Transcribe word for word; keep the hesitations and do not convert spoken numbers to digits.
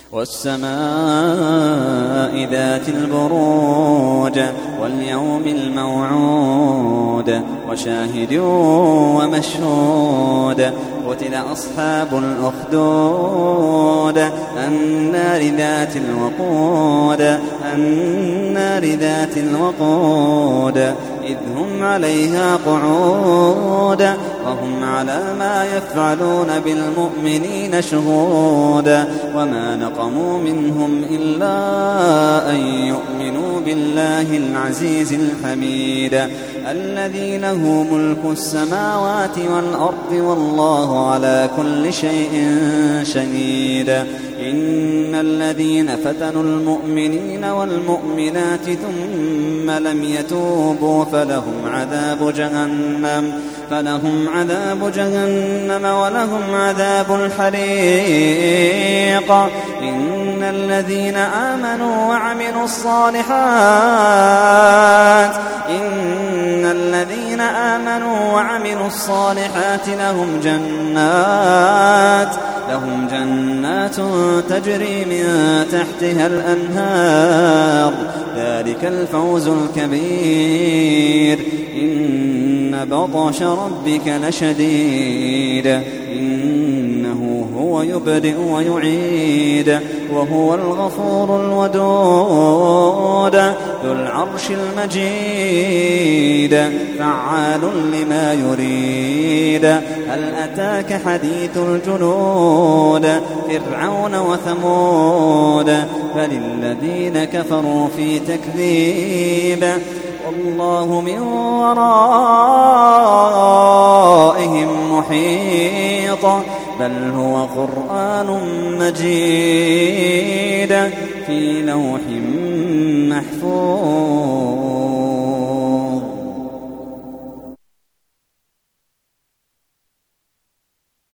والسماء ذات البروج واليوم الموعود وشاهد ومشهود قتل أصحاب الأخدود النار ذات الوقود النار ذات الوقود إذ هم عليها قعود وهم على ما يفعلون بالمؤمنين شهود وما نقموا منهم إلا أن يؤمنوا بالله العزيز الحميد الذي له ملك السماوات والأرض والله على كل شيء شهيد إن الذين فتنوا المؤمنين والمؤمنات ثم لم يتوبوا فلهم عذاب جهنم فلهم عذاب جهنم ولهم عذاب الحريق إن الذين آمنوا وعملوا الصالحات إن الذين آمنوا وعملوا الصالحات لهم جنات لهم جنات تجري من تحتها الأنهار ذلك الفوز الكبير إن بطش ربك لشديد إنه هو يبدئ ويعيد وهو الغفور الودود ذو العرش المجيد فعال لما يريد هل أتاك حديث الجنود فرعون وثمود فللذين كفروا في تكذيب والله من ورائهم محيط بل هو قرآن مجيد في لوح محفوظ.